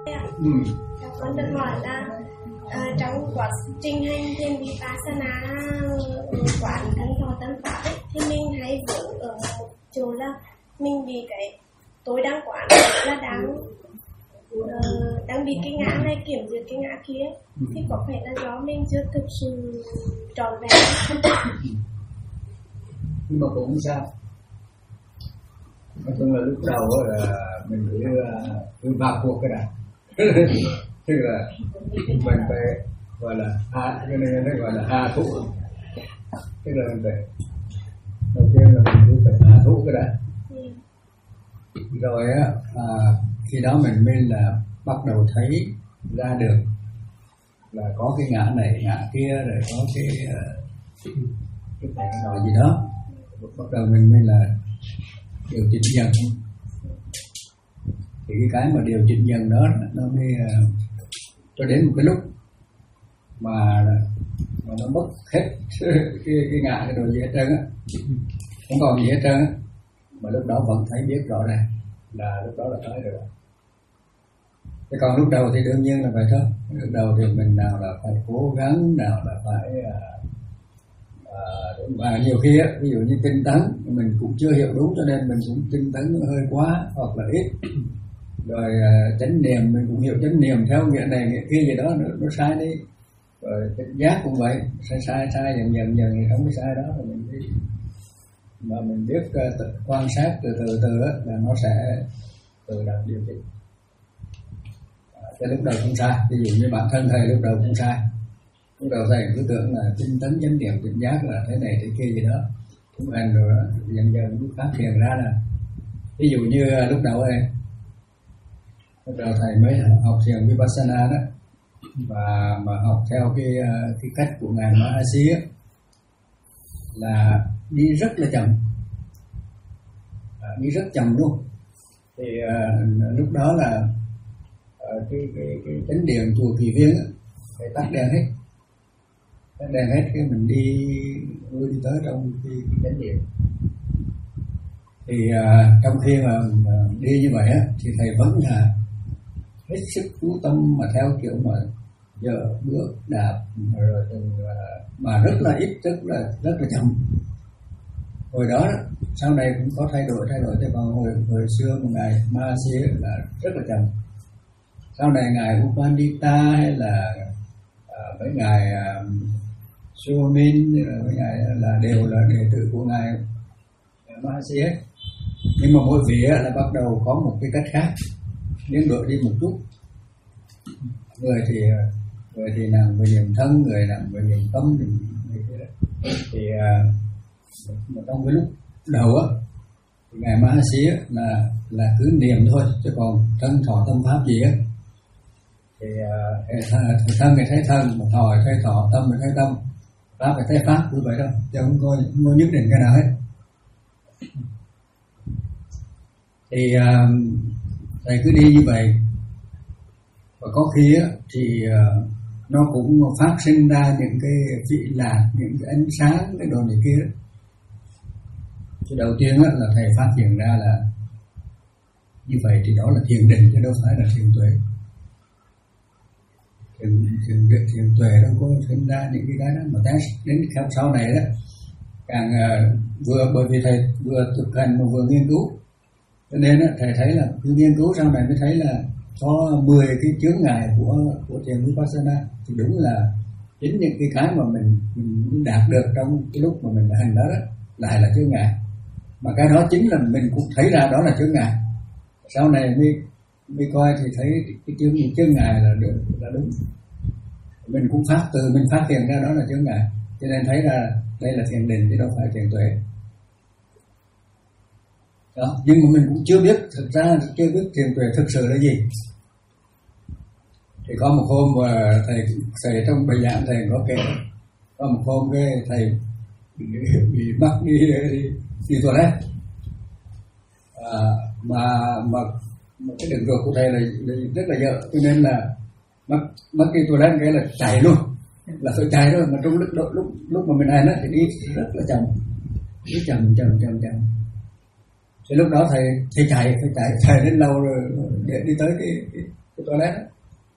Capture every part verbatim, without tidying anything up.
Ừ. Con được hỏi là uh, trong quá trình hành thiền Vipassana quán thân thọ tâm pháp ấy, thì mình hay vướng ở một chỗ là mình bị cái tôi đang quán là đang uh, đang bị cái ngã này kiểm duyệt cái ngã kia, thì có phải là do mình chưa thực sự trọn vẹn không? Nhưng mà cũng không sao. Nói chung là lúc đầu là mình phải cứ vào cuộc cái đã. Tức là mình phải gọi là hạ, cho nên nó gọi là hạ thủ. Tức là mình phải đầu tiên là mình cứ phải hạ thủ cái đã. Rồi á, à, khi đó mình mới là bắt đầu thấy ra được là có cái ngã này ngã kia, rồi có cái cái này cái nọ gì đó. Bắt đầu mình mới là điều chỉnh dần. Thì cái cái mà điều chỉnh dần đó nó mới uh, cho đến một cái lúc mà mà nó mất hết cái cái ngã cái đồ gì hết trơn á, không còn gì hết trơn á, mà lúc đó vẫn thấy biết rõ ràng là lúc đó là tới rồi. Thế còn lúc đầu thì đương nhiên là vậy thôi. Lúc đầu thì mình nào là phải cố gắng, nào là phải uh, uh, và nhiều khi á, ví dụ như tinh tấn mình cũng chưa hiểu đúng, cho nên mình cũng tinh tấn hơi quá hoặc là ít. Rồi uh, chánh niệm mình cũng hiểu chánh niệm theo nghĩa này nghĩa kia gì đó nó, nó sai đi. Rồi tỉnh giác cũng vậy, sai sai sai dần dần dần thì không có sai đó, rồi mình đi mà mình biết uh, quan sát từ từ từ á, là nó sẽ từ đạt điều chỉnh. Cái lúc đầu cũng sai, ví dụ như bản thân thầy lúc đầu cũng sai. Lúc đầu thầy cứ tưởng là tinh tấn chánh niệm tỉnh giác là thế này thế kia gì đó, cũng hành rồi đó, dần dần cũng phát hiện ra là ví dụ như uh, lúc đầu ấy, lúc đầu thầy mới học thiền Vipassana đó, và mà học theo cái cái cách của ngài Mahasi á, là đi rất là chậm, à, đi rất chậm luôn. Thì uh, lúc đó là uh, cái cái cái chánh điện chùa Kỳ Viên á, phải tắt đèn hết, tắt đèn hết cái mình đi đi tới trong cái, cái chánh điện. Thì uh, trong khi mà, mà đi như vậy á, thì thầy vẫn là hết sức chú tâm mà theo kiểu mà giờ bước đạp rồi từng mà rất là ít, rất là rất là chậm. Hồi đó sau này cũng có thay đổi thay đổi thế, vào hồi hồi xưa của ngài Mahasi là rất là chậm. Sau này ngài Upandita hay là uh, mấy ngài uh, Suomin mấy ngài là đều là đệ tử của ngài Mahasi ấy. Nhưng mà mỗi vị là bắt đầu có một cái cách khác, biến đổi đi một chút. Người thì người thì làm về niệm thân, người làm về niệm tâm, thì uh, trong cái lúc đầu á, thì ngài Mahasi là là cứ niệm thôi, chứ còn thân thọ tâm pháp gì á thì uh, thân thì thấy thân, mà thọ thì thấy thọ, tâm thì thấy tâm, pháp thì thấy pháp, như vậy đâu, chứ không có, không có nhất định cái nào hết. Thì uh, thầy cứ đi như vậy, và có khi á, thì uh, nó cũng phát sinh ra những cái vị lạc, những cái ánh sáng, cái đồ này kia. Thì đầu tiên á, là thầy phát hiện ra là như vậy thì đó là thiền định chứ đâu phải là thiền tuệ. Thiền, thiền, thiền tuệ đâu có sinh ra những cái cái đó, mà đến sau này đó càng uh, vừa bởi vì thầy vừa thực hành mà vừa nghiên cứu, cho nên á, thầy thấy là cứ nghiên cứu sau này mới thấy là có mười cái chướng ngại của của thiền Vipassana. Thì đúng là chính những cái cái mà mình mình đạt được trong cái lúc mà mình hành đó, đó lại là chướng ngại, mà cái đó chính là mình cũng thấy ra đó là chướng ngại. Sau này mới mới coi thì thấy cái chướng những chướng ngại là được, là đúng. Mình cũng phát từ mình phát hiện ra đó là chướng ngại, cho nên thấy ra đây là thiền định chứ đâu phải thiền tuệ. Đó, nhưng mà mình cũng chưa biết, thực ra chưa biết thiền tuệ thực sự là gì. Thì có một hôm mà thầy thầy trong bài giảng thầy có kể, có một hôm cái thầy bị, bị mắc đi đi, đi toilet, à, mà mà một cái đường ruột của thầy là, là rất là dở, cho nên là mắc mắc đi toilet cái là chạy luôn, là phải chạy thôi. Mà trong lúc lúc lúc mà mình hành á thì đi rất là chậm, đi chậm chậm chậm chậm. Thì lúc đó thầy thầy chạy phải chạy chạy đến lâu rồi để đi tới cái, cái cái toilet đó.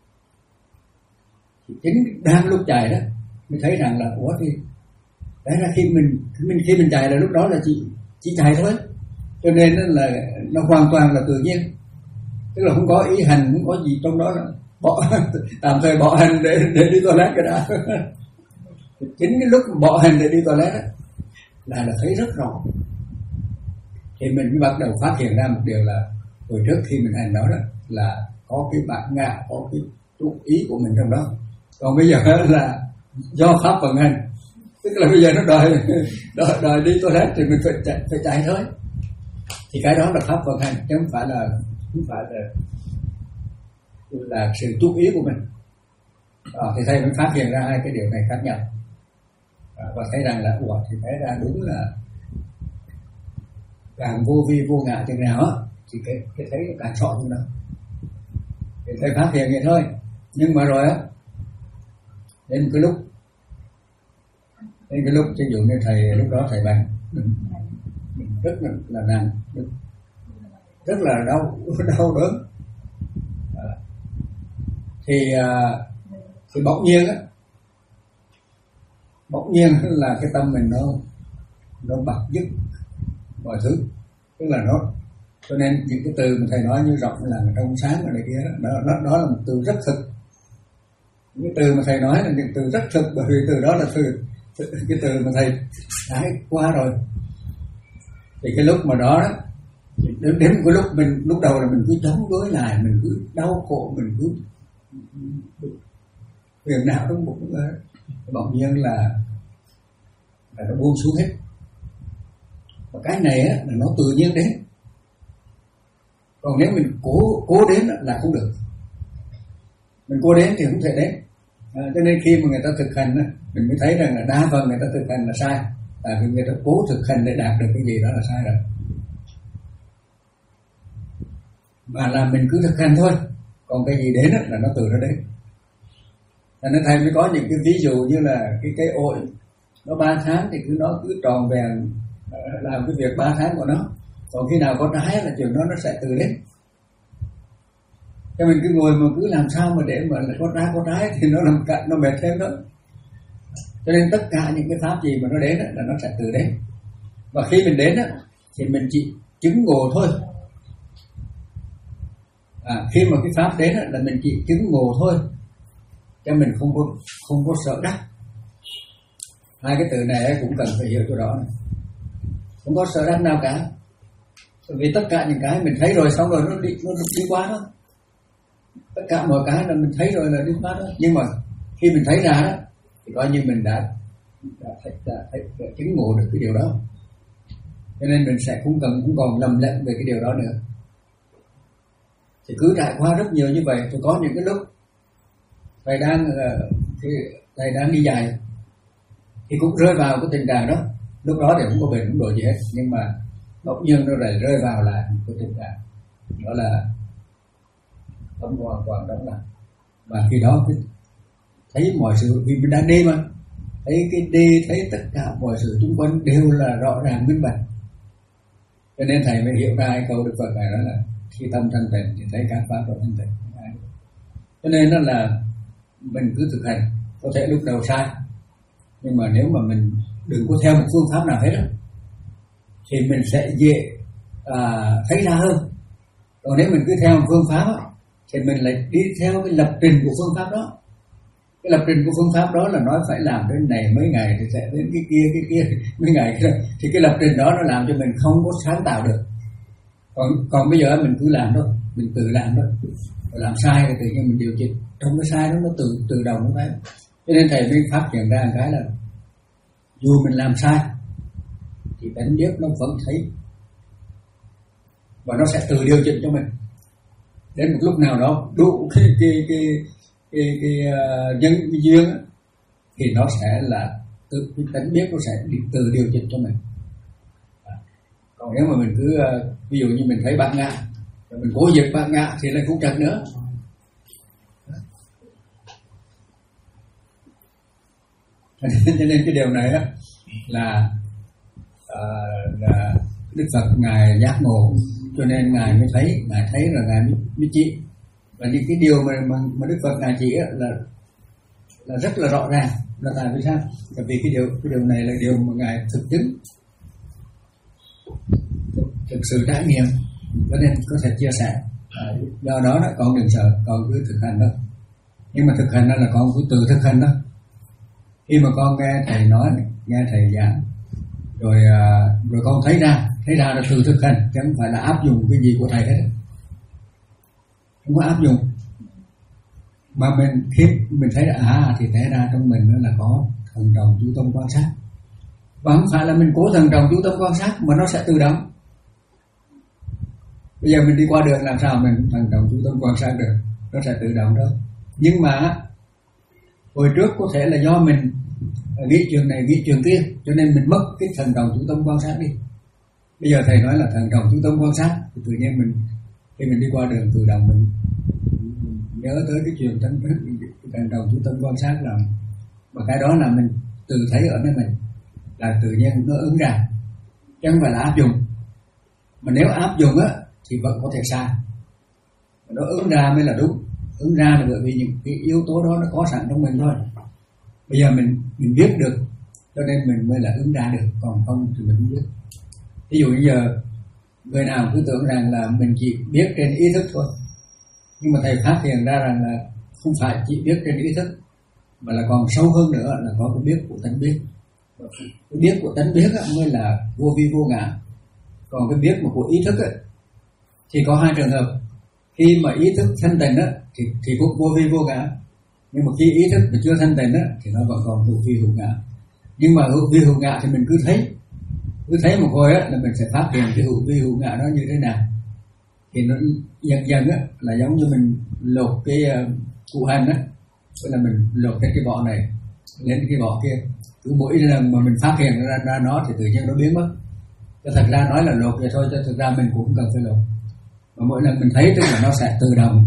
Thì chính đang lúc chạy đó mới thấy rằng là ủa thì đấy là khi mình mình khi mình chạy là lúc đó là chỉ chỉ chạy thôi, cho nên là nó hoàn toàn là tự nhiên, tức là không có ý hành, không có gì trong đó nữa. Bỏ tạm thời bỏ hành để để đi toilet cái đã. Chính cái lúc bỏ hành để đi toilet đó, là là thấy rất rõ, thì mình mới bắt đầu phát hiện ra một điều là hồi trước khi mình hành đó, đó là có cái bản ngã, có cái chú ý của mình trong đó, còn bây giờ là do pháp vận hành, tức là bây giờ nó đòi đòi, đòi đi toilet thì mình phải chạy, phải chạy thôi, thì cái đó là pháp vận hành chứ không phải là không phải là là sự chú ý của mình. Đó, thì thầy mới phát hiện ra hai cái điều này khác nhau, và thấy rằng là ủa thì thấy ra đúng là càng vô vi vô ngã chừng nào á thì cái cái thấy nó càng rõ như đó. Thì thầy phát hiện vậy thôi, nhưng mà rồi á đến cái lúc đến cái lúc ví dụ như thầy lúc đó thầy bệnh mình, mình rất là là nặng, rất là đau đau đớn, à, thì à, thì bỗng nhiên á bỗng nhiên là cái tâm mình nó nó bật dứt mọi thứ, tức là nó, cho nên những cái từ mà thầy nói như rộng là trong sáng ở đây kia đó, đó, đó, đó là một từ rất thực. Những cái từ mà thầy nói là những từ rất thực, bởi vì từ đó là từ, từ cái từ mà thầy đã qua rồi. Thì cái lúc mà đó đó đến, đến cái lúc mình lúc đầu là mình cứ chống đối lại, mình cứ đau khổ, mình cứ phiền não trong bụng, bỗng nhiên là, là nó buông xuống hết. Và cái này á, là nó tự nhiên đến, còn nếu mình cố cố đến là không được, mình cố đến thì không thể đến. À, cho nên khi mà người ta thực hành á, mình mới thấy rằng là đa phần người ta thực hành là sai, tại vì người ta cố thực hành để đạt được cái gì đó là sai rồi. Mà là mình cứ thực hành thôi, còn cái gì đến á, là nó tự nó đến. Cho nên thầy mới có những cái ví dụ như là cái cây ổi nó ba tháng thì cứ nó cứ tròn vẹn làm cái việc ba tháng của nó, còn khi nào có trái là chuyện đó nó sẽ tự đến. Cho mình cứ ngồi mà cứ làm sao mà để mà có trái có trái thì nó làm cả nó mệt thêm đó. Cho nên tất cả những cái pháp gì mà nó đến là nó sẽ tự đến, và khi mình đến thì mình chỉ chứng ngộ thôi. À, khi mà cái pháp đến là mình chỉ chứng ngộ thôi, cho mình không có không có sợ đắc. Hai cái từ này cũng cần phải hiểu chỗ đó này. Không có sợ đắc nào cả, vì tất cả những cái mình thấy rồi xong rồi nó đi nó đi qua đó, tất cả mọi cái là mình thấy rồi là đi qua đó. Nhưng mà khi mình thấy ra đó thì coi như mình đã đã, đã, đã, đã, đã chứng ngộ được cái điều đó, cho nên mình sẽ không cần không còn lầm lẫn về cái điều đó nữa. Thì cứ trải qua rất nhiều như vậy, thì có những cái lúc thầy đang thầy đang đi dạy thì cũng rơi vào cái tình trạng đó. Lúc đó thì không có bệnh không đổi gì hết, nhưng mà bỗng nhiên nó lại rơi vào lại cái tình trạng đó là tâm hoàn toàn đóng lại. Và khi đó cái, thấy mọi sự, vì mình đang đi mà, thấy cái đi, thấy tất cả mọi sự xung quanh đều là rõ ràng minh bạch. Cho nên thầy mới hiểu ra cái câu Đức Phật này, đó là khi tâm thanh tịnh thì thấy các pháp đều thanh tịnh. Cho nên đó là mình cứ thực hành, có thể lúc đầu sai, nhưng mà nếu mà mình đừng có theo một phương pháp nào hết đó, thì mình sẽ dễ à, thấy ra hơn. Còn nếu mình cứ theo một phương pháp đó, thì mình lại đi theo cái lập trình của phương pháp đó. Cái lập trình của phương pháp đó là nói phải làm đến này mấy ngày thì sẽ đến cái kia, cái kia mấy ngày kia. Thì cái lập trình đó nó làm cho mình không có sáng tạo được. Còn, còn bây giờ mình cứ làm thôi, mình tự làm thôi. Làm sai thì tự nhiên mình điều chỉnh. Trong cái sai đó nó tự, tự động nó phải. Cho nên thầy mới phát hiện ra một cái là dù mình làm sai thì tánh biết nó vẫn thấy, và nó sẽ tự điều chỉnh cho mình. Đến một lúc nào đó đủ cái cái cái cái, cái uh, nhân cái duyên á, thì nó sẽ là tự cái tánh biết nó sẽ tự điều chỉnh cho mình. À, còn nếu mà mình cứ uh, ví dụ như mình thấy bạn ngã, mình cố diệt bạn ngã thì lại cũng chật nữa. Cho nên cái điều này đó là, uh, là Đức Phật ngài giác ngộ, cho nên ngài mới thấy, ngài thấy là ngài mới, mới chỉ Và những cái điều mà mà, mà Đức Phật ngài chỉ là là rất là rõ ràng. Là tại vì sao? Bởi vì cái điều cái điều này là điều mà ngài thực chứng, thực sự trải nghiệm, cho nên có thể chia sẻ. À, do đó đó con đừng sợ, con cứ thực hành đó. Nhưng mà thực hành đó là con cứ tự thực hành đó. Khi mà con nghe thầy nói, nghe thầy giảng, rồi à, rồi con thấy ra, thấy ra là tự thực hành, chứ không phải là áp dụng cái gì của thầy hết. Không có áp dụng. Mà mình khi mình thấy là à thì té ra trong mình nó là có thần trọng chú tâm quan sát. Và không phải là mình cố thần trọng chú tâm quan sát mà nó sẽ tự động. Bây giờ mình đi qua đường làm sao mình thần trọng chú tâm quan sát được, nó sẽ tự động thôi. Nhưng mà hồi trước có thể là do mình nghĩ chuyện này nghĩ chuyện kia, cho nên mình mất cái thần trọng chú tâm quan sát đi. Bây giờ thầy nói là thần trọng chú tâm quan sát, thì tự nhiên mình khi mình đi qua đường tự động mình nhớ tới cái chuyện thần trọng chú tâm quan sát là, mà cái đó là mình tự thấy ở nơi mình là tự nhiên nó ứng ra, chứ không phải là áp dụng. Mà nếu áp dụng á thì vẫn có thể sai, nó ứng ra mới là đúng. Ứng ra là bởi vì những cái yếu tố đó nó có sẵn trong mình thôi. Bây giờ mình mình biết được, cho nên mình mới là ứng ra được, còn không thì mình không biết. Ví dụ bây giờ người nào cứ tưởng rằng là mình chỉ biết trên ý thức thôi, nhưng mà thầy phát hiện ra rằng là không phải chỉ biết trên ý thức, mà là còn sâu hơn nữa là có cái biết của tánh biết. Cái biết của tánh biết mới là vô vi vô ngã. Còn cái biết mà của ý thức ấy, thì có hai trường hợp. Khi mà ý thức thanh tịnh á thì thì cũng vô vi vô ngã, nhưng mà khi ý thức mà chưa thanh tịnh á thì nó vẫn còn hữu vi hữu ngã. Nhưng mà hữu vi hữu ngã thì mình cứ thấy, cứ thấy một hồi á là mình sẽ phát hiện cái hữu vi hữu ngã nó như thế nào. Thì nó dần dần á là giống như mình lột cái uh, cụ hành á, tức là mình lột cái cái vỏ này lên cái vỏ kia. Cứ mỗi lần mà mình phát hiện ra, ra nó thì tự nhiên nó biến mất. Cho thật ra nói là lột vậy thôi, cho thực ra mình cũng không cần phải lột. Mà mỗi lần mình thấy tức là nó sẽ tự động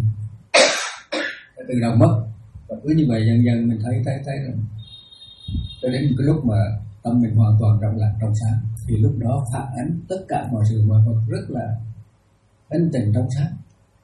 sẽ tự động mất. Và cứ như vậy dần dần mình thấy thấy thấy rồi. Cho đến cái lúc mà tâm mình hoàn toàn trong lặng trong sáng, thì lúc đó phản ánh tất cả mọi sự mọi vật rất là thanh tịnh trong sáng.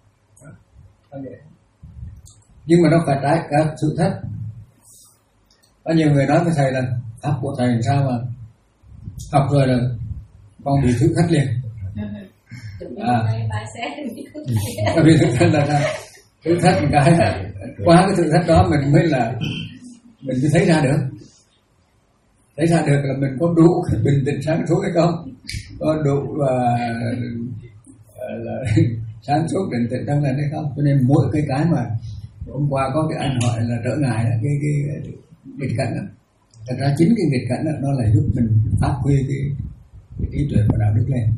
Nhưng mà nó phải trái cả sự thách. Có nhiều người nói với thầy là pháp của thầy làm sao mà học rồi là con bị thử thách liền. À, bởi vì thử thách là sao? Thử thách một cái là qua cái thử thách đó mình mới là mình mới thấy ra được, thấy ra được là mình có đủ bình tĩnh sáng suốt hay không, có đủ uh, là sáng suốt định tĩnh trong này hay không. Cho nên mỗi cái cái mà hôm qua có cái anh hỏi là trở ngại đó, cái cái nghịch cảnh đó, thật ra chính cái nghịch cảnh đó nó là giúp mình phát huy cái, cái trí tuệ và đạo đức lên.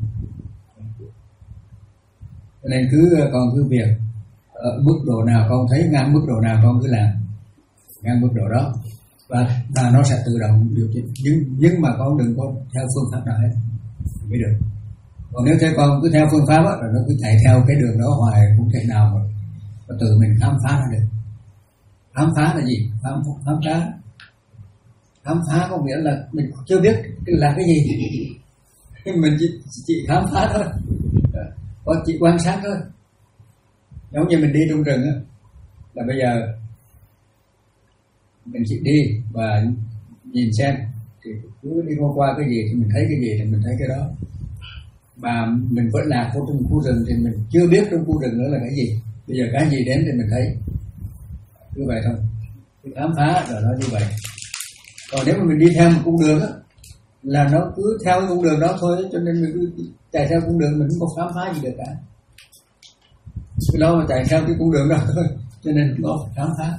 Cho nên cứ con cứ việc ở mức độ nào con thấy ngang mức độ nào con cứ làm ngang mức độ đó, và và nó sẽ tự động điều chỉnh. Nhưng nhưng mà con đừng có theo phương pháp nào hết mới được. Còn nếu theo con cứ theo phương pháp á, rồi nó cứ chạy theo cái đường đó hoài cũng thể nào mà, mà tự mình khám phá ra được. Khám phá là gì? Khám khám phá khám phá có nghĩa là mình chưa biết là cái gì, mình chỉ, chỉ khám phá thôi, có chỉ quan sát thôi. Giống như mình đi trong rừng á, là bây giờ mình chỉ đi và nhìn xem, thì cứ đi qua cái gì thì mình thấy cái gì thì mình thấy cái đó. Mà mình vẫn lạc vô trong khu rừng thì mình chưa biết trong khu rừng nữa là cái gì. Bây giờ cái gì đến thì mình thấy, cứ vậy thôi. Cái khám phá rồi nó như vậy. Còn nếu mà mình đi theo một cung đường á, là nó cứ theo cung đường đó thôi, cho nên mình cứ chạy theo cung đường mình không có khám phá gì được cả. Cứ lâu mà chạy theo cái cung đường đó thôi, cho nên không có khám phá.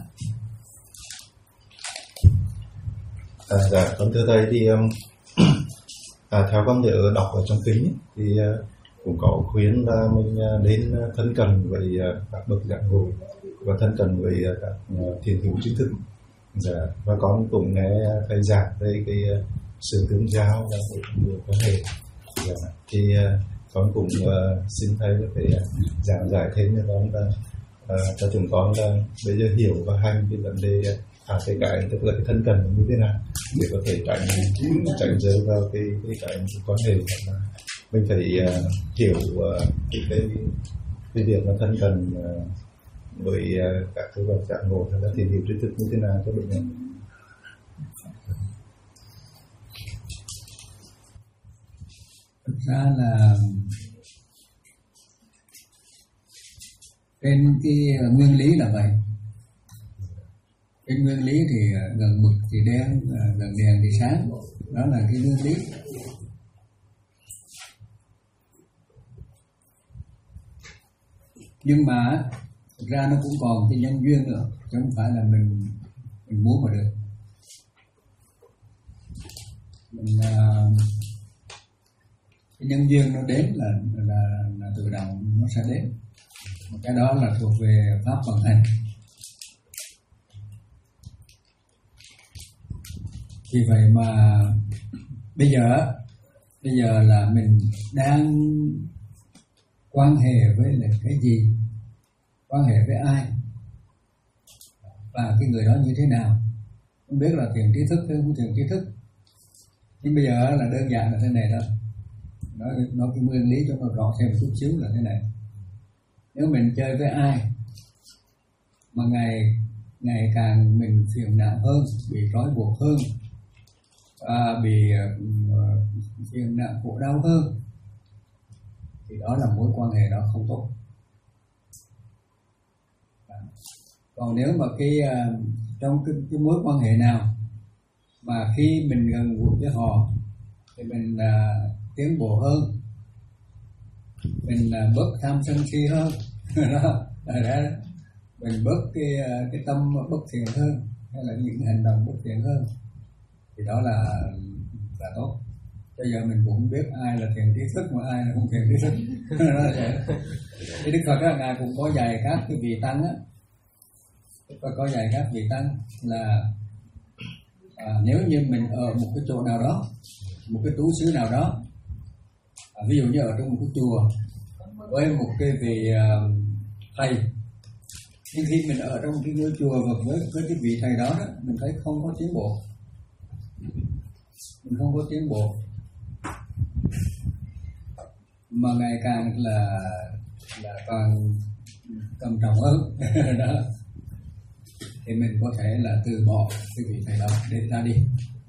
À, dạ, con thưa thầy thì um, à, theo con nhớ đọc ở trong kinh thì uh, cũng có khuyến là mình uh, đến uh, thân cận với uh, các bậc giác ngộ và thân cận với uh, các uh, thiền hữu chính thức. Dạ, và con cũng nghe thầy giảng về cái uh, sự tương giao và mối quan hệ. Dạ, thì uh, con cũng uh, xin thầy có thể uh, giảng giải thêm cho con là uh, cho chúng con là bây giờ hiểu và hành cái vấn đề uh, à cái cái tức là cái thân cần như thế nào để có thể tránh tránh rơi vào cái cái cái quan hệ. Mình phải uh, hiểu uh, cái, cái cái việc mà thân cần uh, với uh, các cái bậc giác ngộ hay là tìm hiểu tri thức như thế nào cho bệnh nhân? Thực ra là trên cái nguyên lý là vậy. Trên nguyên lý thì gần mực thì đen, gần đèn thì sáng, đó là cái nguyên lý. Nhưng mà thực ra nó cũng còn cái nhân duyên nữa, chứ không phải là mình mình muốn mà được. Mình, uh, cái nhân duyên nó đến là là, là tự động nó sẽ đến. Cái đó là thuộc về pháp vận hành. Vì vậy mà bây giờ bây giờ là mình đang quan hệ với lại cái gì, quan hệ với ai và cái người đó như thế nào. Không biết là thiền trí thức hay không thiền trí thức, nhưng bây giờ là đơn giản là thế này đó. Nói, nói cái nguyên lý cho nó rõ thêm một chút xíu là thế này. Nếu mình chơi với ai mà ngày ngày càng mình phiền não hơn, bị trói buộc hơn, à, bị uh, phiền não khổ đau hơn, thì đó là mối quan hệ đó không tốt. Còn nếu mà cái uh, trong cái, cái mối quan hệ nào mà khi mình gần gũi với họ thì mình uh, tiến bộ hơn, mình uh, bớt tham sân si hơn đó, đó, mình bớt cái cái tâm bất thiện hơn, hay là những hành động bất thiện hơn, thì đó là là tốt. Bây giờ mình cũng biết ai là thiền trí thức mà ai là không thiền trí thức. Thì Đức Phật đó, ngài cũng có dạy các cái vị tăng á, Đức Phật có dạy các vị tăng là à, nếu như mình ở một cái chỗ nào đó, một cái tú xứ nào đó, à, ví dụ như ở trong một cái chùa với một cái vị uh, thầy, nhưng khi mình ở trong cái ngôi chùa và với, với cái vị thầy đó, đó mình thấy không có tiến bộ, mình không có tiến bộ mà ngày càng là là càng trầm trọng hơn đó, thì mình có thể là từ bỏ cái vị thầy đó để ra đi,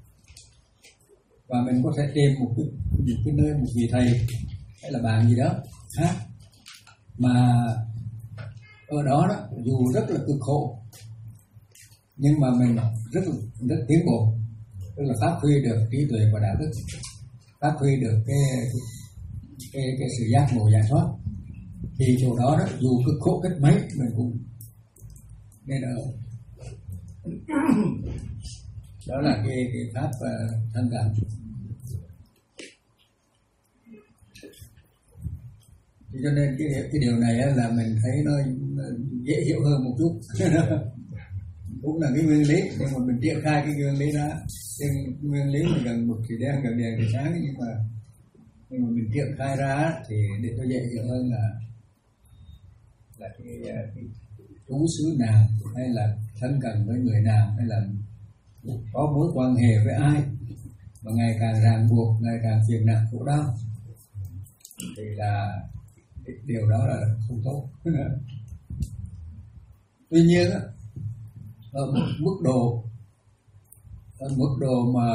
và mình có thể tìm một cái, một cái nơi, một vị thầy hay là bạn gì đó khác mà ở đó đó dù rất là cực khổ nhưng mà mình rất rất tiến bộ, tức là phát huy được trí tuệ và đạo đức, phát huy được cái cái cái sự giác ngộ giải thoát, thì chỗ đó đó dù cực khổ cách mấy mình cũng nên ở. Đó là cái cái pháp uh, thân cảm. Cho nên cái cái điều này là mình thấy nó dễ hiểu hơn một chút. Cũng là cái nguyên lý, nhưng mà mình triển khai cái nguyên lý đó, cái nguyên lý mà gần mực thì đen, gần đèn thì sáng, nhưng mà nhưng mà mình triển khai ra thì để nó dễ hiểu hơn là là cái, cái trú xứ nào, hay là thân cận với người nào, hay là có mối quan hệ với ai mà ngày càng ràng buộc, ngày càng phiền não khổ đau, thì là điều đó là không tốt. Tuy nhiên ở một mức độ ở mức độ mà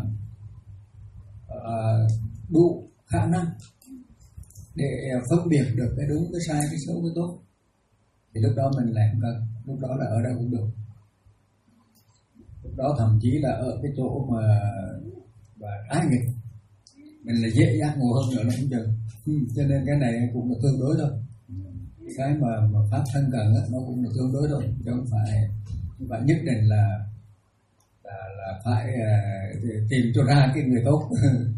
uh, đủ khả năng để phân biệt được cái đúng, cái sai, cái xấu, cái tốt, thì lúc đó mình lại không cần, lúc đó là ở đâu cũng được. Lúc đó thậm chí là ở cái chỗ mà và ái nghịch mình là dễ giác ngộ hơn nữa là không chừng. Ừ, cho nên cái này cũng là tương đối thôi. Cái mà, mà pháp thân cần đó, nó cũng là tương đối thôi, chứ không phải, không phải nhất định là là, là phải uh, tìm cho ra cái người tốt.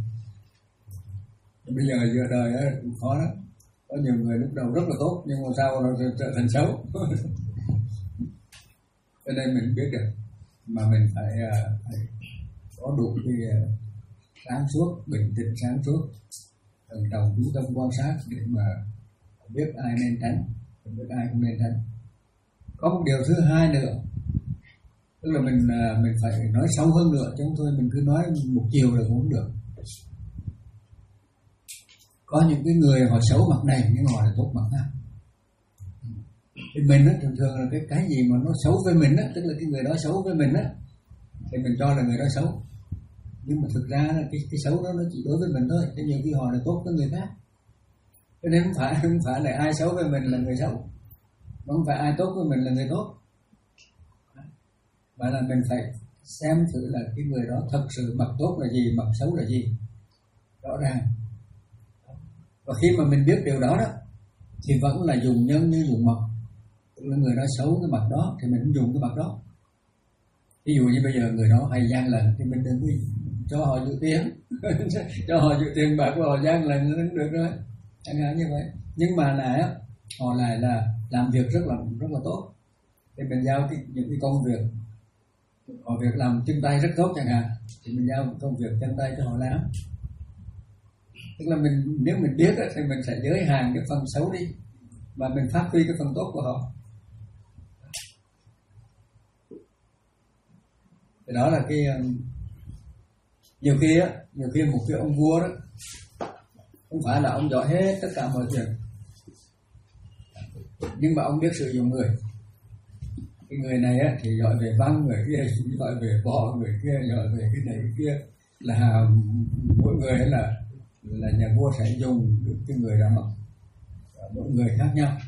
Bây giờ giờ đời đó, cũng khó lắm. Có nhiều người lúc đầu rất là tốt nhưng mà sau nó trở thành xấu. Cho nên mình biết được, mà mình phải, uh, phải có đủ cái uh, sáng suốt, bình tĩnh sáng suốt, thần trọng chú tâm quan sát để mà biết ai nên tránh, biết ai không nên tránh. Có một điều thứ hai nữa, tức là mình mình phải nói sâu hơn nữa, chứ không thôi mình cứ nói một chiều là cũng không được. Có những cái người họ xấu mặt này nhưng họ là tốt mặt khác. Thì mình á, thường thường là cái cái gì mà nó xấu với mình á, tức là cái người đó xấu với mình á, thì mình cho là người đó xấu. Nhưng mà thực ra là cái, cái xấu đó nó chỉ đối với mình thôi, chứ nhiều khi họ là tốt với người khác. Cho nên không phải không phải là ai xấu với mình là người xấu, mà không phải ai tốt với mình là người tốt, mà là mình phải xem thử là cái người đó thật sự mặt tốt là gì, mặt xấu là gì, rõ ràng. Và khi mà mình biết điều đó đó thì vẫn là dùng nhân như dùng mộc, tức là người đó xấu cái mặt đó thì mình cũng dùng cái mặt đó. Ví dụ như bây giờ người đó hay gian lận thì mình đừng cho họ dự tiền cho họ dự tiền bạc của họ gian lận nó được rồi, chẳng hạn như vậy. Nhưng mà là họ lại là làm việc rất là rất là tốt, thì mình giao cái, những cái công việc họ việc làm chân tay rất tốt chẳng hạn, thì mình giao công việc chân tay cho họ làm. Tức là mình nếu mình biết thì mình sẽ giới hạn cái phần xấu đi và mình phát huy cái phần tốt của họ. Thì đó là cái nhiều khi á, nhiều khi một cái ông vua đó không phải là ông giỏi hết tất cả mọi chuyện, nhưng mà ông biết sử dụng người. Cái người này á, thì giỏi về văn, người kia giỏi về võ, người kia giỏi về cái này cái kia, là mỗi người là là nhà vua sẽ dùng cái người đó, mỗi người khác nhau.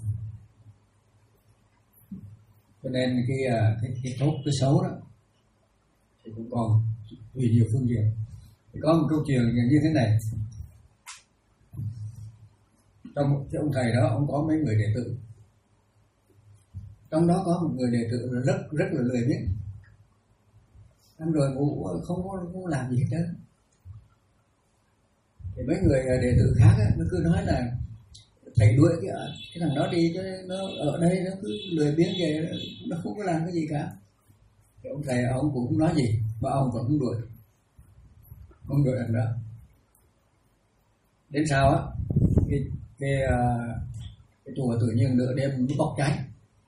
Cho nên cái cái, cái tốt cái xấu đó thì cũng còn tùy nhiều phương diện. Thì có một câu chuyện như thế này. Trong cái ông thầy đó, ông có mấy người đệ tử. Trong đó có một người đệ tử rất rất là lười biếng, ăn rồi ngủ không có không làm gì hết trơn. Thì mấy người đệ tử khác á, nó cứ nói là thầy đuổi cái cái thằng đó đi, chứ nó ở đây nó cứ lười biếng vậy, nó không có làm cái gì cả. Thì ông thầy ông cũng không nói gì, mà ông vẫn không đuổi, không đuổi thằng đó. Đến sau á, cái cái cái chùa tự nhiên nửa đêm nó bốc cháy.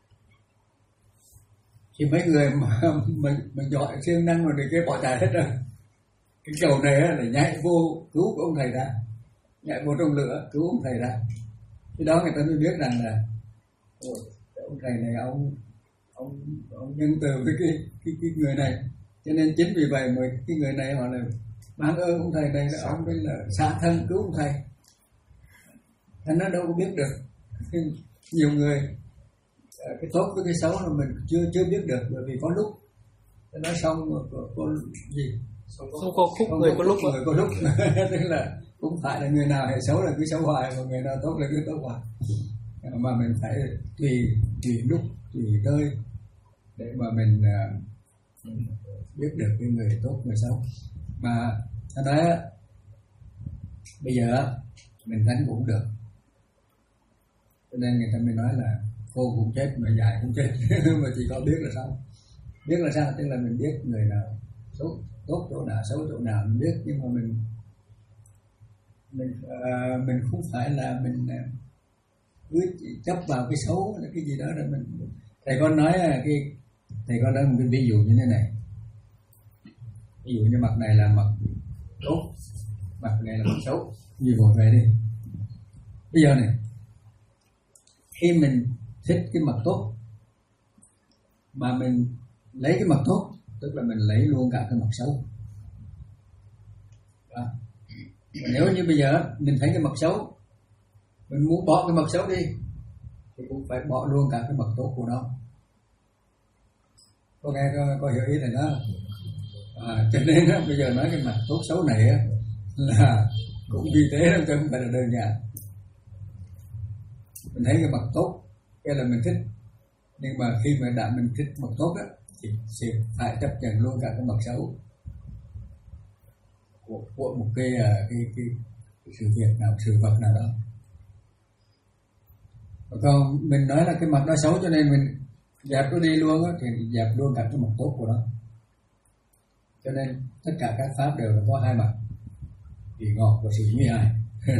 Thì mấy người mà mình mình giỏi siêng năng rồi thì cái bỏ chạy hết rồi. Cái cầu này là nhảy vô cứu của ông thầy ra, nhảy vô trong lửa cứu ông thầy ra. Khi đó người ta mới biết rằng là ôi, ông thầy này ông ông ông nhân từ với cái cái cái người này, cho nên chính vì vậy mà cái người này họ là mang ơn ông thầy này, là ông đây là xả thân cứu ông thầy. Thành nó đâu có biết được. Nhiều người cái tốt với cái xấu là mình chưa chưa biết được, bởi vì có lúc nói xong có, có gì không có khúc không người có, có lúc người có lúc tức là cũng phải là người nào hệ xấu là cứ xấu hoài, và người nào tốt là cứ tốt hoài, mà mình phải tùy tùy lúc tùy nơi để mà mình uh, biết được cái người tốt người xấu. Mà ta nói bây giờ mình đánh cũng được, cho nên người ta mới nói là cô cũng chết mà dài cũng chết mà chỉ có biết là sao. Biết là sao? Tức là mình biết người nào tốt tốt chỗ nào, xấu chỗ nào mình biết, nhưng mà mình mình uh, mình không phải là mình uh, cứ chấp vào cái xấu là cái gì đó rồi mình. Thầy con nói là cái thầy con nói một cái ví dụ như thế này. Ví dụ như mặt này là mặt tốt, mặt này là mặt xấu, như một vậy đi. Bây giờ này, khi mình thích cái mặt tốt mà mình lấy cái mặt tốt, tức là mình lấy luôn cả cái mặt xấu. Đó. Nếu như bây giờ mình thấy cái mặt xấu, mình muốn bỏ cái mặt xấu đi thì cũng phải bỏ luôn cả cái mặt tốt của nó. Có nghe có, có hiểu ý này đó. À, cho nên đó, bây giờ nói cái mặt tốt xấu này á, là cũng vì thế đó, chứ không phải là đơn giản. Mình thấy cái mặt tốt cái là mình thích, nhưng mà khi mà đã mình thích mặt tốt á thì phải chấp nhận luôn cả cái mặt xấu của, của một cái, cái, cái, cái sự việc nào, sự vật nào đó. Còn mình nói là cái mặt đó xấu cho nên mình dẹp nó đi luôn á, thì dẹp luôn cả cái mặt tốt của nó. Cho nên tất cả các pháp đều là có hai mặt, vị ngọt và sự nguy hại.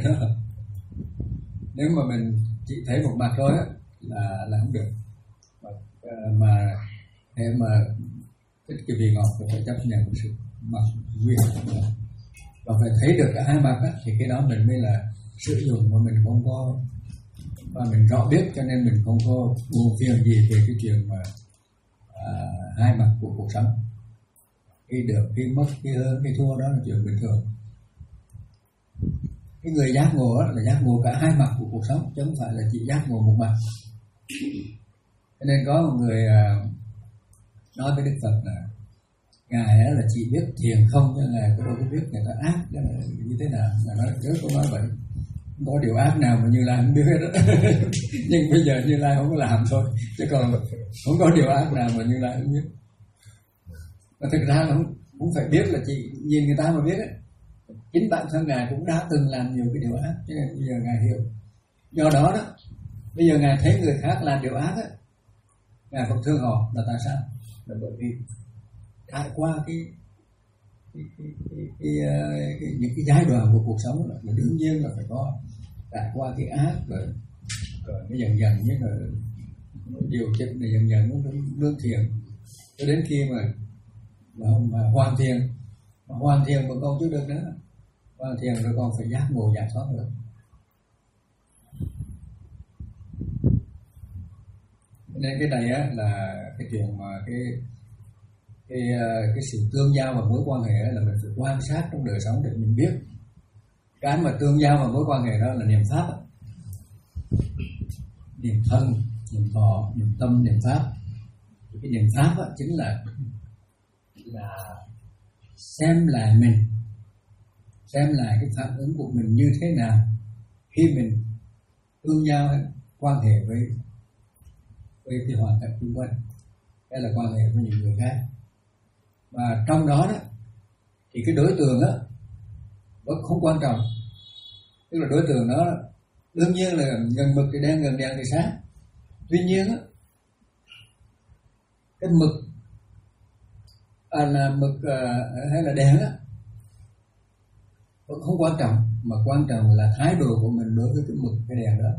Nếu mà mình chỉ thấy một mặt thôi á là là không được, mà, mà để mà thích cái vị ngọt thì phải chấp nhận cái sự mặt nguy hại, và phải thấy được cả hai mặt á, thì cái đó mình mới là sử dụng mà mình không có và mình rõ biết, cho nên mình không có buồn phiền gì về cái chuyện mà à, hai mặt của cuộc sống. Khi được, khi mất, khi hơn, khi thua đó là chuyện bình thường. Cái người giác ngộ là giác ngộ cả hai mặt của cuộc sống, chứ không phải là chỉ giác ngộ một mặt. Cho nên có một người à, nói với Đức Phật là ngài là chỉ biết thiền không, chứ ngài có đâu có biết người ta ác như thế nào. Ngài nói trước có nói vậy, không có điều ác nào mà Như Lai không biết hết đó. Nhưng bây giờ Như Lai không có làm thôi, chứ còn không có điều ác nào mà Như Lai không biết. Và thực ra là không, không phải biết là chỉ nhìn người ta mà biết ấy. Chính bản thân ngài cũng đã từng làm nhiều cái điều ác, cho nên bây giờ ngài hiểu. Do đó đó, bây giờ ngài thấy người khác làm điều ác ấy, ngài không thương họ là tại sao? Là bởi vì trải qua cái, cái, cái, cái, cái, cái, cái những cái giai đoạn của cuộc sống là, là đương nhiên là phải có trải qua cái ác rồi, rồi nó dần dần nhất là điều chỉnh này dần dần nó lương thiện cho đến khi mà mà, mà hoàn thiện, mà hoàn thiện mà con chưa được nữa, hoàn thiện rồi con phải giác ngộ giải thoát được. Nên cái này á là cái chuyện mà cái cái cái sự tương giao và mối quan hệ là mình phải quan sát trong đời sống để mình biết. Cái mà tương giao và mối quan hệ đó là niệm pháp, niệm thân, niệm thọ, niệm tâm, niệm pháp. Cái niệm pháp á, chính là là xem lại mình, xem lại cái phản ứng của mình như thế nào khi mình tương giao quan hệ với với cái hoàn cảnh xung quanh, hay là quan hệ với những người khác. Và trong đó đó thì cái đối tượng đó vẫn không quan trọng, tức là đối tượng đó đương nhiên là gần mực thì đen, gần đèn thì sáng. Tuy nhiên đó, cái mực à, là mực à, hay là đèn đó vẫn không quan trọng, mà quan trọng là thái độ của mình đối với cái mực, cái đèn đó.